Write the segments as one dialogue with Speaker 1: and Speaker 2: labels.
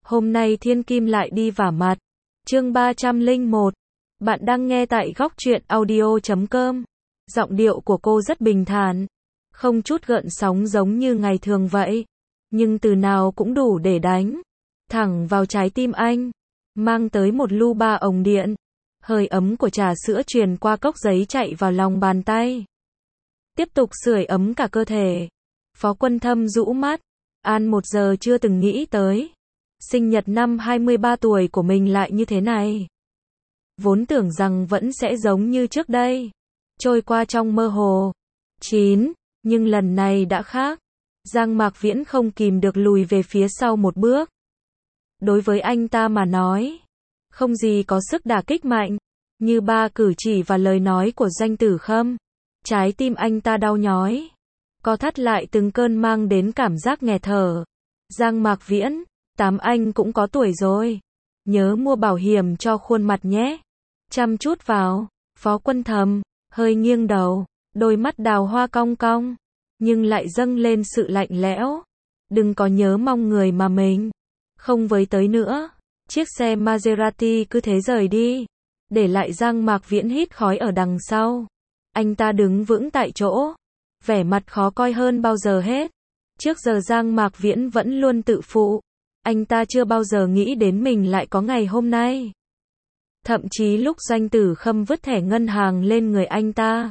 Speaker 1: Hôm nay thiên kim lại đi vả mặt. Chương 301. Bạn đang nghe tại góc truyện audio.com. Giọng điệu của cô rất bình thản, không chút gợn sóng giống như ngày thường vậy, nhưng từ nào cũng đủ để đánh thẳng vào trái tim anh, mang tới một lu ba ồng điện. Hơi ấm của trà sữa truyền qua cốc giấy chạy vào lòng bàn tay, tiếp tục sưởi ấm cả cơ thể. Phó Quân Thâm rũ mắt, An một giờ chưa từng nghĩ tới sinh nhật năm 23 tuổi của mình lại như thế này. Vốn tưởng rằng vẫn sẽ giống như trước đây, trôi qua trong mơ hồ. Nhưng lần này đã khác. Giang Mạc Viễn không kìm được lùi về phía sau một bước. Đối với anh ta mà nói, không gì có sức đả kích mạnh như ba cử chỉ và lời nói của Doanh Tử Khâm. Trái tim anh ta đau nhói, co thắt lại từng cơn mang đến cảm giác nghẹt thở. Giang Mạc Viễn, anh cũng có tuổi rồi, nhớ mua bảo hiểm cho khuôn mặt nhé. Chăm chút vào. Phó Quân Thâm hơi nghiêng đầu, đôi mắt đào hoa cong cong, nhưng lại dâng lên sự lạnh lẽo. Đừng có nhớ mong người mà mình không với tới nữa. Chiếc xe Maserati cứ thế rời đi, để lại Giang Mạc Viễn hít khói ở đằng sau. Anh ta đứng vững tại chỗ, vẻ mặt khó coi hơn bao giờ hết. Trước giờ Giang Mạc Viễn vẫn luôn tự phụ, anh ta chưa bao giờ nghĩ đến mình lại có ngày hôm nay. Thậm chí lúc Doanh Tử Khâm vứt thẻ ngân hàng lên người anh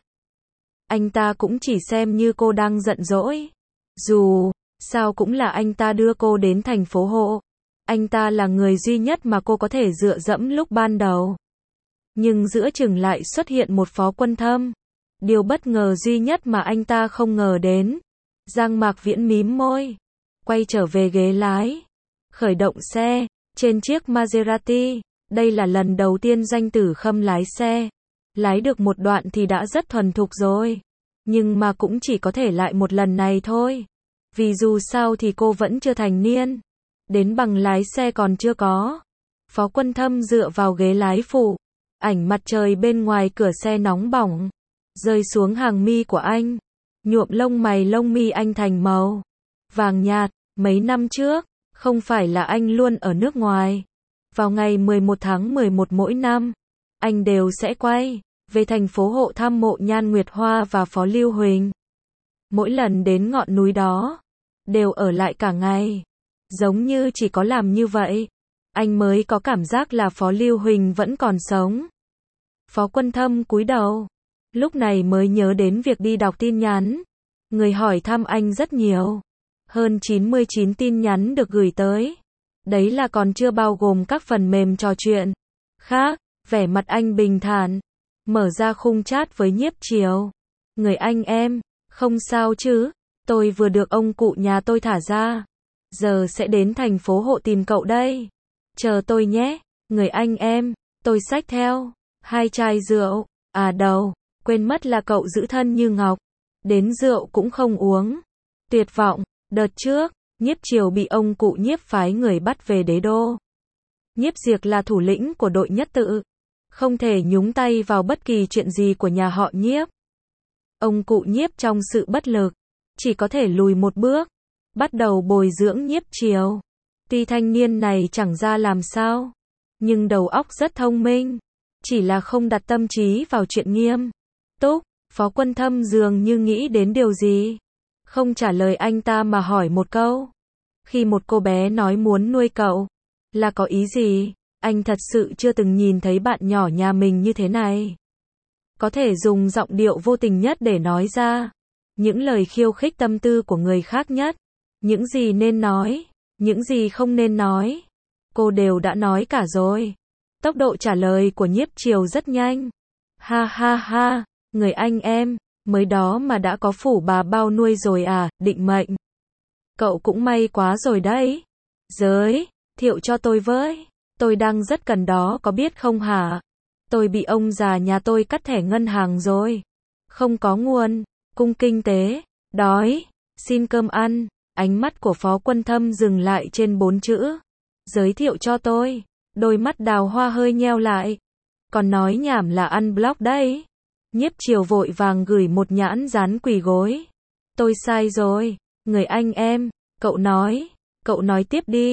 Speaker 1: ta cũng chỉ xem như cô đang giận dỗi. Dù sao cũng là anh ta đưa cô đến thành phố Hộ. Anh ta là người duy nhất mà cô có thể dựa dẫm lúc ban đầu. Nhưng giữa chừng lại xuất hiện một Phó Quân Thâm. Điều bất ngờ duy nhất mà anh ta không ngờ đến. Giang Mạc Viễn mím môi, quay trở về ghế lái, khởi động xe. Trên chiếc Maserati, đây là lần đầu tiên Doanh Tử Khâm lái xe. Lái được một đoạn thì đã rất thuần thục rồi, nhưng mà cũng chỉ có thể lại một lần này thôi. Vì dù sao thì cô vẫn chưa thành niên, đến bằng lái xe còn chưa có. Phó Quân Thâm dựa vào ghế lái phụ, ánh mặt trời bên ngoài cửa xe nóng bỏng rơi xuống hàng mi của anh, nhuộm lông mày lông mi anh thành màu vàng nhạt. Mấy năm trước, không phải là anh luôn ở nước ngoài. Vào ngày 11 tháng 11 mỗi năm, anh đều sẽ quay về thành phố Hộ thăm mộ Nhan Nguyệt Hoa và Phó Lưu Huỳnh. Mỗi lần đến ngọn núi đó, đều ở lại cả ngày. Giống như chỉ có làm như vậy, anh mới có cảm giác là Phó Lưu Huỳnh vẫn còn sống. Phó Quân Thâm cúi đầu, lúc này mới nhớ đến việc đi đọc tin nhắn. Người hỏi thăm anh rất nhiều, hơn 99 tin nhắn được gửi tới. Đấy là còn chưa bao gồm các phần mềm trò chuyện khác. Vẻ mặt anh bình thản, mở ra khung chat với Nhiếp Triều. Người anh em, không sao chứ, tôi vừa được ông cụ nhà tôi thả ra, giờ sẽ đến thành phố Hộ tìm cậu đây. Chờ tôi nhé, người anh em. Tôi xách theo 2 chai rượu. Quên mất là cậu giữ thân như ngọc, đến rượu cũng không uống. Tuyệt vọng. Đợt trước, Nhiếp Triều bị ông cụ Nhiếp phái người bắt về đế đô. Nhiếp Diệc là thủ lĩnh của đội nhất tự, không thể nhúng tay vào bất kỳ chuyện gì của nhà họ Nhiếp. Ông cụ Nhiếp trong sự bất lực, chỉ có thể lùi một bước, bắt đầu bồi dưỡng Nhiếp Triều. Tuy thanh niên này chẳng ra làm sao, nhưng đầu óc rất thông minh, chỉ là không đặt tâm trí vào chuyện nghiêm túc. Phó Quân Thâm dường như nghĩ đến điều gì, không trả lời anh ta mà hỏi một câu. Khi một cô bé nói muốn nuôi cậu, là có ý gì? Anh thật sự chưa từng nhìn thấy bạn nhỏ nhà mình như thế này. Có thể dùng giọng điệu vô tình nhất để nói ra những lời khiêu khích tâm tư của người khác nhất. Những gì nên nói, những gì không nên nói, cô đều đã nói cả rồi. Tốc độ trả lời của Nhiếp Triều rất nhanh. Ha ha ha, người anh em, mới đó mà đã có phủ bà bao nuôi rồi à, định mệnh. Cậu cũng may quá rồi đấy. Giới thiệu cho tôi với, tôi đang rất cần đó có biết không hả? Tôi bị ông già nhà tôi cắt thẻ ngân hàng rồi, không có nguồn cung kinh tế, đói, xin cơm ăn. Ánh mắt của Phó Quân Thâm dừng lại trên 4 chữ giới thiệu cho tôi. Đôi mắt đào hoa hơi nheo lại, còn nói nhảm là ăn block đấy. Nhiếp Triều vội vàng gửi một nhãn dán quỳ gối. Tôi sai rồi, người anh em, cậu nói tiếp đi.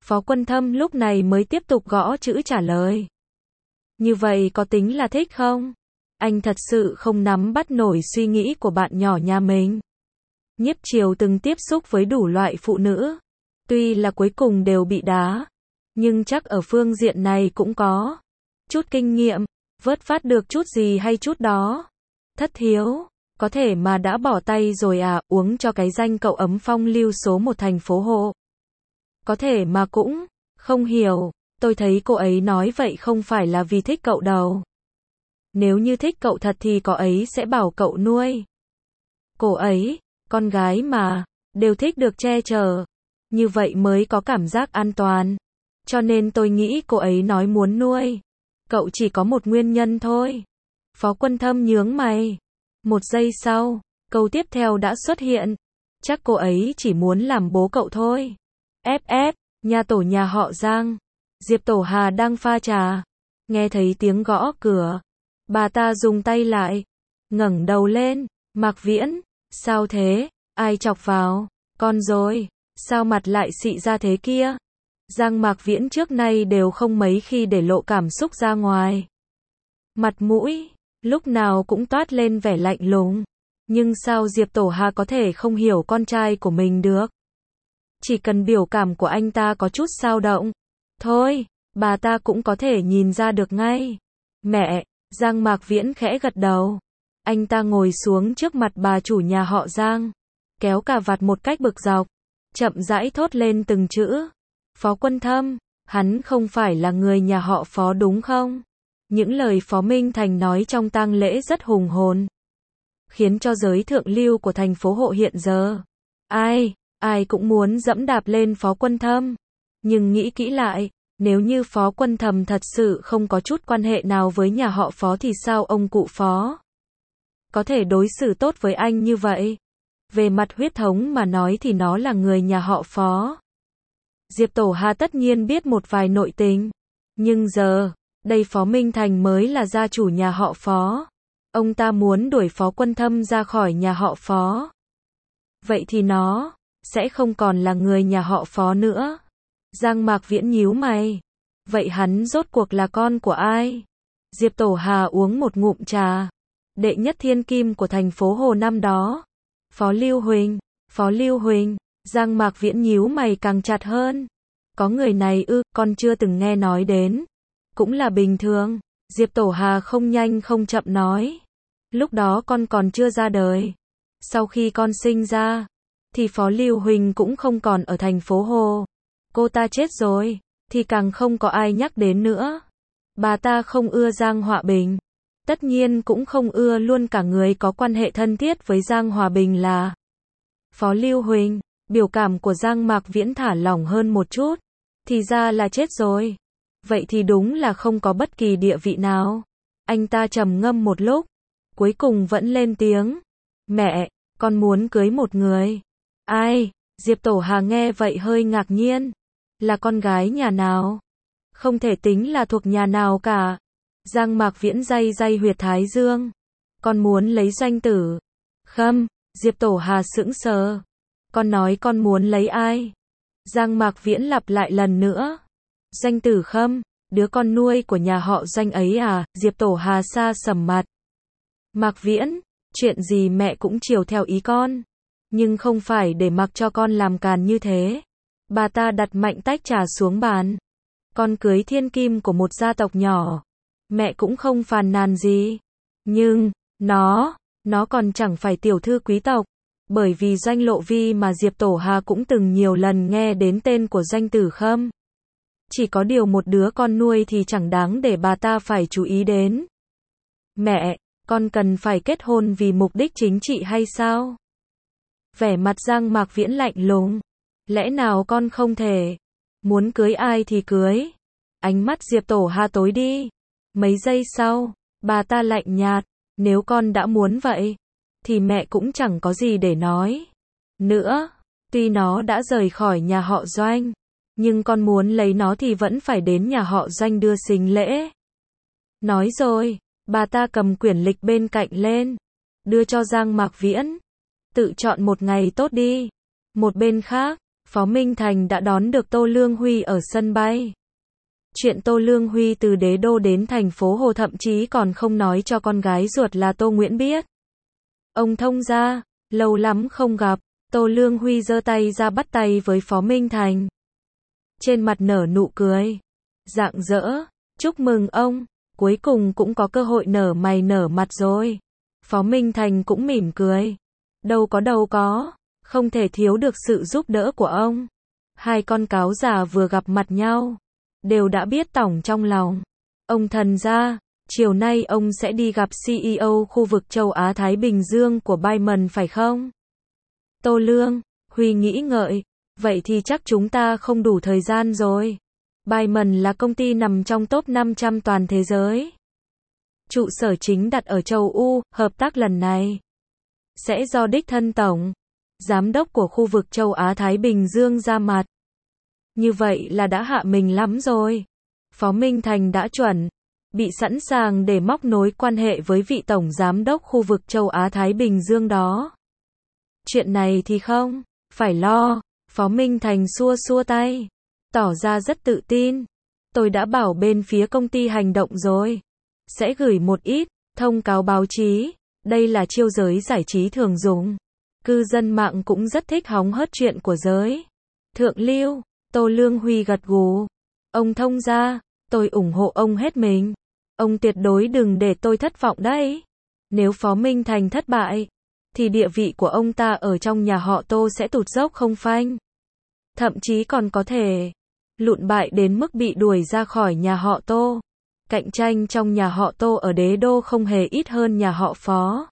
Speaker 1: Phó Quân Thâm lúc này mới tiếp tục gõ chữ trả lời. Như vậy có tính là thích không? Anh thật sự không nắm bắt nổi suy nghĩ của bạn nhỏ nhà mình. Nhiếp Triều từng tiếp xúc với đủ loại phụ nữ. Tuy là cuối cùng đều bị đá. Nhưng chắc ở phương diện này cũng có chút kinh nghiệm. Vớt phát được chút gì hay chút đó. Thất thiếu, có thể mà đã bỏ tay rồi à, uống cho cái danh cậu ấm phong lưu số 1 thành phố Hộ. Có thể mà cũng không hiểu, tôi thấy cô ấy nói vậy không phải là vì thích cậu đâu. Nếu như thích cậu thật thì cô ấy sẽ bảo cậu nuôi. Cô ấy, con gái mà, đều thích được che chở. Như vậy mới có cảm giác an toàn. Cho nên tôi nghĩ cô ấy nói muốn nuôi cậu chỉ có một nguyên nhân thôi. Phó Quân Thâm nhướng mày. Một giây sau, câu tiếp theo đã xuất hiện. Chắc cô ấy chỉ muốn làm bố cậu thôi. Nhà tổ nhà họ Giang. Diệp Tổ Hà đang pha trà. Nghe thấy tiếng gõ cửa. Bà ta dùng tay lại. Ngẩng đầu lên. Mạc Viễn. Sao thế? Ai chọc vào? Con rồi. Sao mặt lại xị ra thế kia? Giang Mạc Viễn trước nay đều không mấy khi để lộ cảm xúc ra ngoài. Mặt mũi, lúc nào cũng toát lên vẻ lạnh lùng. Nhưng sao Diệp Tổ Hà có thể không hiểu con trai của mình được? Chỉ cần biểu cảm của anh ta có chút dao động. Thôi, bà ta cũng có thể nhìn ra được ngay. Mẹ, Giang Mạc Viễn khẽ gật đầu. Anh ta ngồi xuống trước mặt bà chủ nhà họ Giang. Kéo cà vạt một cách bực dọc. Chậm rãi thốt lên từng chữ. Phó Quân Thâm, hắn không phải là người nhà họ Phó đúng không? Những lời Phó Minh Thành nói trong tang lễ rất hùng hồn. Khiến cho giới thượng lưu của thành phố Hộ hiện giờ. Ai cũng muốn dẫm đạp lên Phó Quân Thâm. Nhưng nghĩ kỹ lại, nếu như Phó Quân Thâm thật sự không có chút quan hệ nào với nhà họ Phó thì sao ông cụ Phó có thể đối xử tốt với anh như vậy? Về mặt huyết thống mà nói thì nó là người nhà họ Phó. Diệp Tổ Hà tất nhiên biết một vài nội tình. Nhưng giờ, đây Phó Minh Thành mới là gia chủ nhà họ Phó. Ông ta muốn đuổi Phó Quân Thâm ra khỏi nhà họ Phó. Vậy thì nó sẽ không còn là người nhà họ Phó nữa. Giang Mạc Viễn nhíu mày. Vậy hắn rốt cuộc là con của ai? Diệp Tổ Hà uống một ngụm trà. Đệ nhất thiên kim của thành phố Hồ năm đó. Phó Lưu Huỳnh. Giang Mạc Viễn nhíu mày càng chặt hơn. Có người này ư, con chưa từng nghe nói đến. Cũng là bình thường. Diệp Tổ Hà không nhanh không chậm nói. Lúc đó con còn chưa ra đời. Sau khi con sinh ra, thì Phó Lưu Huỳnh cũng không còn ở thành phố Hồ. Cô ta chết rồi, thì càng không có ai nhắc đến nữa. Bà ta không ưa Giang Họa Bình. Tất nhiên cũng không ưa luôn cả người có quan hệ thân thiết với Giang Hòa Bình là Phó Lưu Huỳnh. Biểu cảm của Giang Mạc Viễn thả lỏng hơn một chút. Thì ra là chết rồi. Vậy thì đúng là không có bất kỳ địa vị nào. Anh ta trầm ngâm một lúc. Cuối cùng vẫn lên tiếng. Mẹ, con muốn cưới một người. Ai? Diệp Tổ Hà nghe vậy hơi ngạc nhiên. Là con gái nhà nào? Không thể tính là thuộc nhà nào cả. Giang Mạc Viễn day huyệt thái dương. Con muốn lấy Doanh Tử Khâm. Diệp Tổ Hà sững sờ. Con nói con muốn lấy ai? Giang Mạc Viễn lặp lại lần nữa. Doanh Tử Khâm, đứa con nuôi của nhà họ Doanh ấy à? Diệp Tổ Hà sa sầm mặt. Mạc Viễn, chuyện gì mẹ cũng chiều theo ý con. Nhưng không phải để mặc cho con làm càn như thế. Bà ta đặt mạnh tách trà xuống bàn. Con cưới thiên kim của một gia tộc nhỏ. Mẹ cũng không phàn nàn gì. Nhưng, nó còn chẳng phải tiểu thư quý tộc. Bởi vì Doanh Lộ Vi mà Diệp Tổ Hà cũng từng nhiều lần nghe đến tên của Doanh Tử Khâm. Chỉ có điều một đứa con nuôi thì chẳng đáng để bà ta phải chú ý đến. Mẹ, con cần phải kết hôn vì mục đích chính trị hay sao? Vẻ mặt Giang Mạc Viễn lạnh lùng. Lẽ nào con không thể? Muốn cưới ai thì cưới. Ánh mắt Diệp Tổ Hà tối đi. Mấy giây sau, bà ta lạnh nhạt. Nếu con đã muốn vậy, thì mẹ cũng chẳng có gì để nói nữa. Tuy nó đã rời khỏi nhà họ Doanh, nhưng con muốn lấy nó thì vẫn phải đến nhà họ Doanh đưa sính lễ. Nói rồi, bà ta cầm quyển lịch bên cạnh lên, đưa cho Giang Mạc Viễn. Tự chọn một ngày tốt đi. Một bên khác, Phó Minh Thành đã đón được Tô Lương Huy ở sân bay. Chuyện Tô Lương Huy từ đế đô đến thành phố Hồ thậm chí còn không nói cho con gái ruột là Tô Nguyễn biết. Ông thông gia, lâu lắm không gặp, Tô Lương Huy giơ tay ra bắt tay với Phó Minh Thành. Trên mặt nở nụ cười, rạng rỡ, chúc mừng ông, cuối cùng cũng có cơ hội nở mày nở mặt rồi. Phó Minh Thành cũng mỉm cười. Đâu có, không thể thiếu được sự giúp đỡ của ông. Hai con cáo già vừa gặp mặt nhau, đều đã biết tỏng trong lòng. Ông thần gia, chiều nay ông sẽ đi gặp CEO khu vực châu Á Thái Bình Dương của Diamond phải không? Tô Lương Huy nghĩ ngợi, vậy thì chắc chúng ta không đủ thời gian rồi. Diamond là công ty nằm trong top 500 toàn thế giới. Trụ sở chính đặt ở châu Âu, hợp tác lần này sẽ do đích thân tổng giám đốc của khu vực châu Á Thái Bình Dương ra mặt. Như vậy là đã hạ mình lắm rồi. Phó Minh Thành đã chuẩn bị sẵn sàng để móc nối quan hệ với vị tổng giám đốc khu vực châu Á Thái Bình Dương đó. Chuyện này thì không phải lo. Phó Minh Thành xua xua tay, tỏ ra rất tự tin. Tôi đã bảo bên phía công ty hành động rồi, sẽ gửi một ít thông cáo báo chí. Đây là chiêu giới giải trí thường dùng. Cư dân mạng cũng rất thích hóng hớt chuyện của giới thượng lưu. Tô Lương Huy gật gù. Ông thông gia, tôi ủng hộ ông hết mình. Ông tuyệt đối đừng để tôi thất vọng đấy. Nếu Phó Minh Thành thất bại, thì địa vị của ông ta ở trong nhà họ Tô sẽ tụt dốc không phanh. Thậm chí còn có thể lụn bại đến mức bị đuổi ra khỏi nhà họ Tô. Cạnh tranh trong nhà họ Tô ở đế đô không hề ít hơn nhà họ Phó.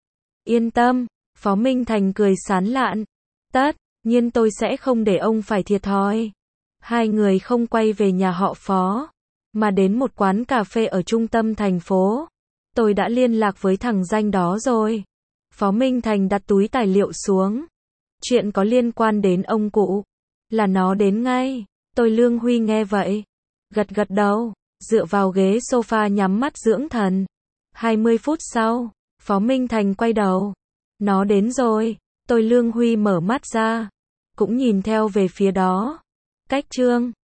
Speaker 1: Yên tâm, Phó Minh Thành cười sán lạn. Tất nhiên tôi sẽ không để ông phải thiệt thòi. Hai người không quay về nhà họ Phó, mà đến một quán cà phê ở trung tâm thành phố. Tôi đã liên lạc với thằng danh đó rồi. Phó Minh Thành đặt túi tài liệu xuống. Chuyện có liên quan đến ông cụ là nó đến ngay. Tô Lương Huy nghe vậy, gật gật đầu, dựa vào ghế sofa nhắm mắt dưỡng thần. 20 phút sau, Phó Minh Thành quay đầu. Nó đến rồi. Tô Lương Huy mở mắt ra, cũng nhìn theo về phía đó. Cách chương